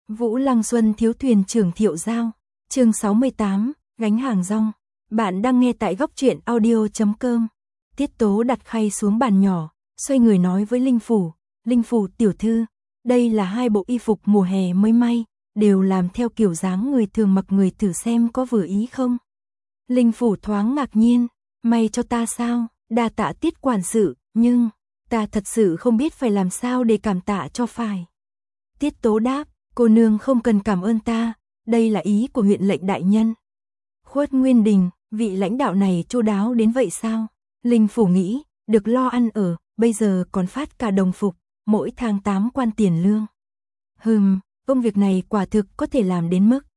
Vũ Lăng Xuân thiếu thuyền trưởng Thiệu Giao. Chương 68, gánh hàng rong. Bạn đang nghe tại góc truyện audio.com. Tiết Tố đặt khay xuống bàn nhỏ, xoay người nói với Linh Phủ, "Linh Phủ tiểu thư, đây là 2 bộ y phục mùa hè mới may, đều làm theo kiểu dáng người thường mặc, người thử xem có vừa ý không?" Linh Phủ thoáng ngạc nhiên, "May cho ta sao? Đa tạ Tiết quản sự, nhưng ta thật sự không biết phải làm sao để cảm tạ cho phải." Tiết Tố đáp, "Cô nương không cần cảm ơn ta, đây là ý của huyện lệnh đại nhân." Khuất Nguyên Đình, vị lãnh đạo này chu đáo đến vậy sao? Linh Phủ nghĩ, được lo ăn ở, bây giờ còn phát cả đồng phục, mỗi tháng 8 quan tiền lương. Công việc này quả thực có thể làm đến mức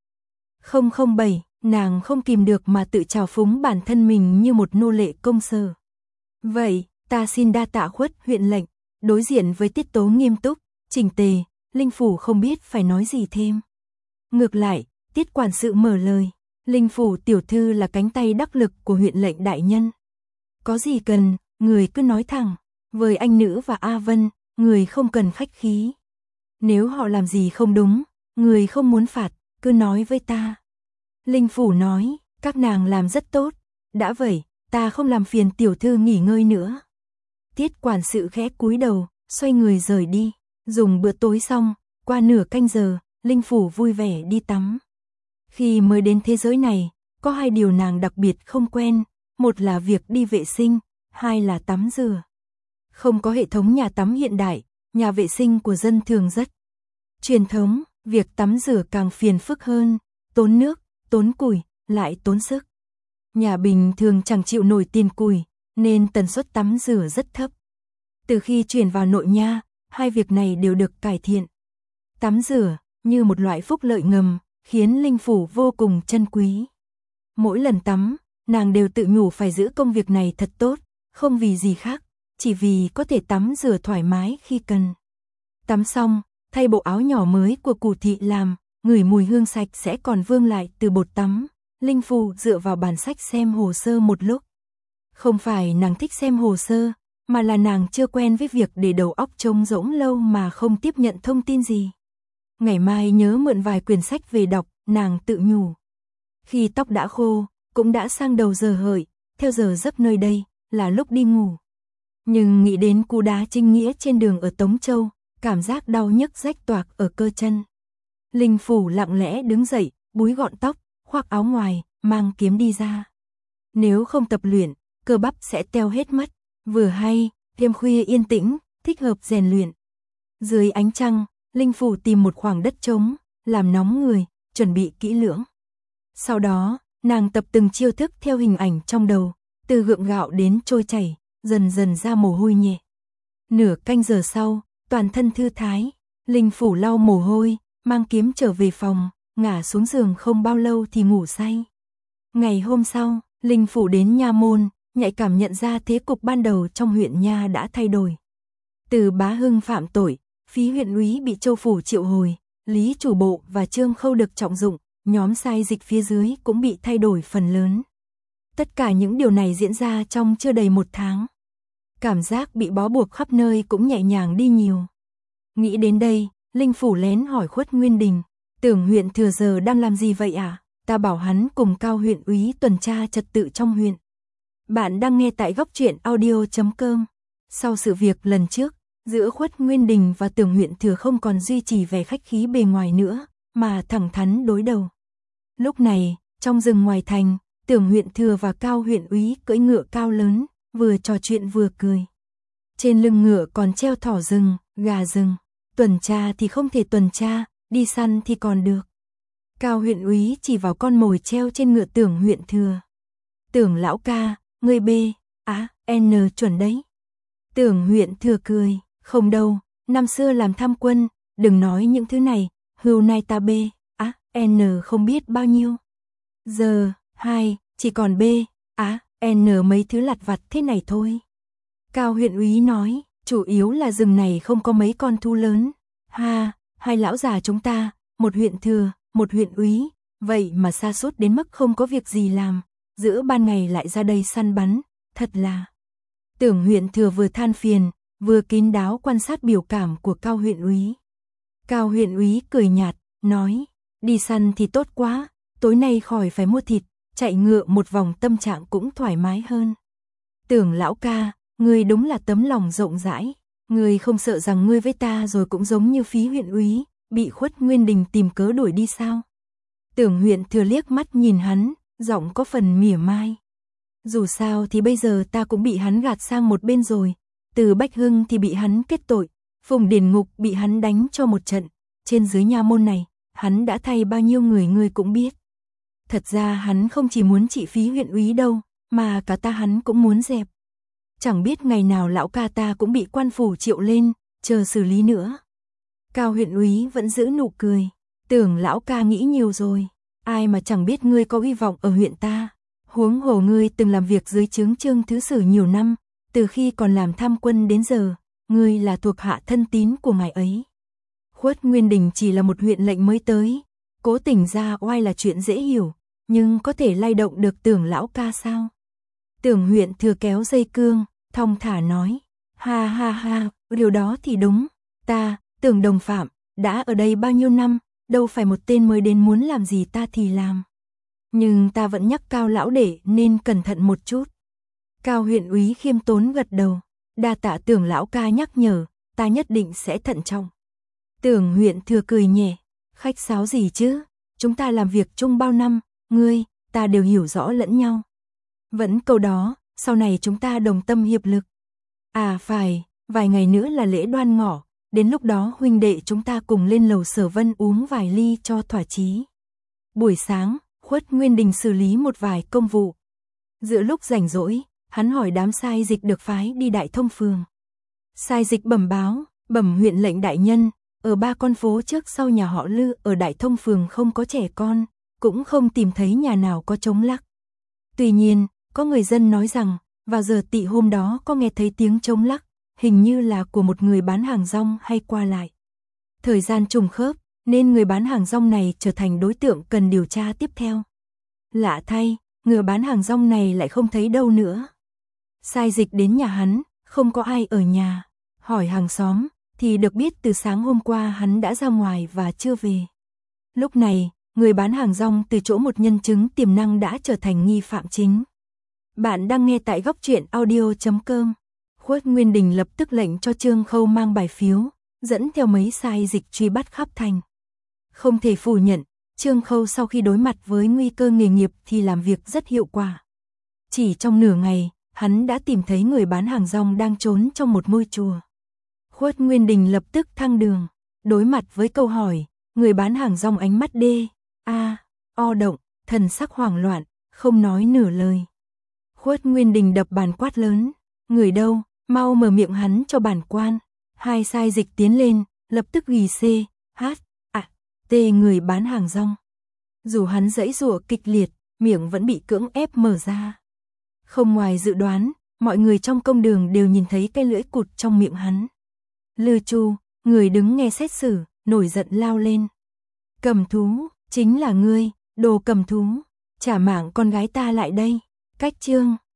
007, nàng không kìm được mà tự trào phúng bản thân mình như một nô lệ công sở. "Vậy, ta xin đa tạ Khuất huyện lệnh." Đối diện với Tiết Tố nghiêm túc, chỉnh tề, Linh Phủ không biết phải nói gì thêm. Ngược lại, Tiết quản sự mở lời, "Linh Phủ tiểu thư là cánh tay đắc lực của huyện lệnh đại nhân. Có gì cần, người cứ nói thẳng, với anh Nữ và A Vân, người không cần khách khí. Nếu họ làm gì không đúng, người không muốn phạt, cứ nói với ta." Linh Phủ nói, "Các nàng làm rất tốt, đã vậy, ta không làm phiền tiểu thư nghỉ ngơi nữa." Tiết quản sự khẽ cúi đầu, xoay người rời đi. Dùng bữa tối xong, qua nửa canh giờ, Linh Phủ vui vẻ đi tắm. Khi mới đến thế giới này, có 2 điều nàng đặc biệt không quen, một là việc đi vệ sinh, 2 là tắm rửa. Không có hệ thống nhà tắm hiện đại, nhà vệ sinh của dân thường rất truyền thống, việc tắm rửa càng phiền phức hơn, tốn nước, tốn củi, lại tốn sức. Nhà bình thường chẳng chịu nổi tiền củi, nên tần suất tắm rửa rất thấp. Từ khi chuyển vào nội nha, 2 việc này đều được cải thiện. Tắm rửa, như một loại phúc lợi ngầm, khiến Linh Phủ vô cùng trân quý. Mỗi lần tắm, nàng đều tự nhủ phải giữ công việc này thật tốt, không vì gì khác, chỉ vì có thể tắm rửa thoải mái khi cần. Tắm xong, thay bộ áo nhỏ mới của Cù thị làm, ngửi mùi hương sạch sẽ còn vương lại từ bột tắm. Linh Phủ dựa vào bản sách xem hồ sơ một lúc. Không phải nàng thích xem hồ sơ, mà là nàng chưa quen với việc để đầu óc trống rỗng lâu mà không tiếp nhận thông tin gì. Ngày mai nhớ mượn vài quyển sách về đọc, nàng tự nhủ. Khi tóc đã khô, cũng đã sang đầu giờ hợi, theo giờ giấc nơi đây, là lúc đi ngủ. Nhưng nghĩ đến cú đá chính nghĩa trên đường ở Tống Châu, cảm giác đau nhức rách toạc ở cơ chân. Linh Phủ lặng lẽ đứng dậy, búi gọn tóc, khoác áo ngoài, mang kiếm đi ra. Nếu không tập luyện, cơ bắp sẽ teo hết mất. Vừa hay, đêm khuya yên tĩnh, thích hợp rèn luyện. Dưới ánh trăng, Linh Phủ tìm một khoảng đất trống, làm nóng người, chuẩn bị kỹ lưỡng. Sau đó, nàng tập từng chiêu thức theo hình ảnh trong đầu, từ gượng gạo đến trôi chảy, dần dần ra mồ hôi nhẹ. Nửa canh giờ sau, toàn thân thư thái, Linh Phủ lau mồ hôi, mang kiếm trở về phòng, ngả xuống giường không bao lâu thì ngủ say. Ngày hôm sau, Linh Phủ đến nha môn, nhạy cảm nhận ra thế cục ban đầu trong huyện nha đã thay đổi. Từ Bá Hưng phạm tội, Phí huyện úy bị Châu phủ triệu hồi, Lý chủ bộ và Trương Khâu được trọng dụng, nhóm sai dịch phía dưới cũng bị thay đổi phần lớn. Tất cả những điều này diễn ra trong chưa đầy 1 tháng. Cảm giác bị bó buộc khắp nơi cũng nhẹ nhàng đi nhiều. Nghĩ đến đây, Linh Phủ lén hỏi Khuất Nguyên Đình, "Tưởng huyện thừa giờ đang làm gì vậy à?" "Ta bảo hắn cùng Cao huyện úy tuần tra trật tự trong huyện." Bạn đang nghe tại góc truyện audio.com. Sau sự việc lần trước, giữa Khuất Nguyên Đình và Tưởng huyện thừa không còn duy trì vẻ khách khí bề ngoài nữa, mà thẳng thắn đối đầu. Lúc này, trong rừng ngoài thành, Tưởng huyện thừa và Cao huyện úy cưỡi ngựa cao lớn, vừa trò chuyện vừa cười. Trên lưng ngựa còn treo thỏ rừng, gà rừng. Tuần tra thì không thể tuần tra, đi săn thì còn được. Cao huyện úy chỉ vào con mồi treo trên ngựa Tưởng huyện thừa. "Tưởng lão ca, ngươi B, N chuẩn đấy." Tưởng huyện thừa cười, "Không đâu, năm xưa làm tham quân, đừng nói những thứ này, hưu nay ta B, N không biết bao nhiêu. Giờ, chỉ còn B, N mấy thứ lặt vặt thế này thôi." Cao huyện úy nói, "Chủ yếu là rừng này không có mấy con thú lớn. Hai lão già chúng ta, một huyện thừa, một huyện úy, vậy mà sa sút đến mức không có việc gì làm, giữa ban ngày lại ra đây săn bắn, thật là..." Tưởng huyện thừa vừa than phiền, vừa kín đáo quan sát biểu cảm của Cao huyện úy. Cao huyện úy cười nhạt, nói, đi săn thì tốt quá, tối nay khỏi phải mua thịt, chạy ngựa một vòng tâm trạng cũng thoải mái hơn. Tưởng lão ca, ngươi đúng là tấm lòng rộng rãi, ngươi không sợ rằng ngươi với ta rồi cũng giống như Phí huyện úy, bị Khuất Nguyên Đình tìm cớ đuổi đi sao? Tưởng huyện thừa liếc mắt nhìn hắn, giọng có phần mỉa mai. Dù sao thì bây giờ ta cũng bị hắn gạt sang một bên rồi, Từ Bách Hưng thì bị hắn kết tội, Phùng Điền Ngục bị hắn đánh cho một trận, trên dưới nha môn này, hắn đã thay bao nhiêu người ngươi cũng biết. Thật ra hắn không chỉ muốn trị Phí huyện úy đâu, mà cả ta hắn cũng muốn dẹp. Chẳng biết ngày nào lão ca ta cũng bị quan phủ triệu lên, chờ xử lý nữa. Cao huyện úy vẫn giữ nụ cười, tưởng lão ca nghĩ nhiều rồi, ai mà chẳng biết ngươi có uy vọng ở huyện ta. Huống hồ ngươi từng làm việc dưới trướng Trương Thứ Sử nhiều năm, từ khi còn làm tham quân đến giờ, ngươi là thuộc hạ thân tín của ngài ấy. Khuất Nguyên Đình chỉ là một huyện lệnh mới tới, cố tình ra oai là chuyện dễ hiểu, nhưng có thể lay động được tưởng lão ca sao? Tưởng huyện thừa kéo dây cương, thong thả nói, ha ha ha, điều đó thì đúng, ta, tưởng đồng phạm, đã ở đây bao nhiêu năm, đâu phải một tên mới đến muốn làm gì ta thì làm. Nhưng ta vẫn nhắc Cao lão để nên cẩn thận một chút. Cao huyện úy khiêm tốn gật đầu, đa tạ tưởng lão ca nhắc nhở, ta nhất định sẽ thận trọng. Tưởng huyện thừa cười nhẹ, khách sáo gì chứ, chúng ta làm việc chung bao năm, ngươi, ta đều hiểu rõ lẫn nhau. Vẫn câu đó, sau này chúng ta đồng tâm hiệp lực. À phải, vài ngày nữa là lễ Đoan Ngọ, đến lúc đó huynh đệ chúng ta cùng lên lầu Sở Vân uống vài ly cho thỏa chí. Buổi sáng, Khuất Nguyên Đình xử lý một vài công vụ. Giữa lúc rảnh rỗi, hắn hỏi đám sai dịch được phái đi Đại Thông phường. Sai dịch bẩm báo, bẩm huyện lệnh đại nhân, ở 3 con phố trước sau nhà họ Lư ở Đại Thông phường không có trẻ con, cũng không tìm thấy nhà nào có trống lắc. Tuy nhiên, có người dân nói rằng, vào giờ tỵ hôm đó có nghe thấy tiếng trống lắc, hình như là của một người bán hàng rong hay qua lại. Thời gian trùng khớp, nên người bán hàng rong này trở thành đối tượng cần điều tra tiếp theo. Lạ thay, người bán hàng rong này lại không thấy đâu nữa. Sai dịch đến nhà hắn, không có ai ở nhà. Hỏi hàng xóm, thì được biết từ sáng hôm qua hắn đã ra ngoài và chưa về. Lúc này, người bán hàng rong từ chỗ một nhân chứng tiềm năng đã trở thành nghi phạm chính. Bạn đang nghe tại góc truyện audio.com. Khuất Nguyên Đình lập tức lệnh cho Trương Khâu mang bài phiếu, dẫn theo mấy sai dịch truy bắt khắp thành. Không thể phủ nhận, Trương Khâu sau khi đối mặt với nguy cơ nghề nghiệp thì làm việc rất hiệu quả. Chỉ trong nửa ngày, hắn đã tìm thấy người bán hàng rong đang trốn trong một ngôi chùa. Khuất Nguyên Đình lập tức thăng đường, đối mặt với câu hỏi, người bán hàng rong ánh mắt o động, thần sắc hoảng loạn, không nói nửa lời. Khuất Nguyên Đình đập bàn quát lớn, người đâu, mau mở miệng hắn cho bản quan. Hai sai dịch tiến lên, lập tức ghi t người bán hàng rong. Dù hắn giãy giụa kịch liệt, miệng vẫn bị cưỡng ép mở ra. Không ngoài dự đoán, mọi người trong công đường đều nhìn thấy cái lưỡi cụt trong miệng hắn. Lư Chu, người đứng nghe xét xử, nổi giận lao lên. Cầm thú, chính là ngươi, đồ cầm thú, trả mạng con gái ta lại đây. Cách chương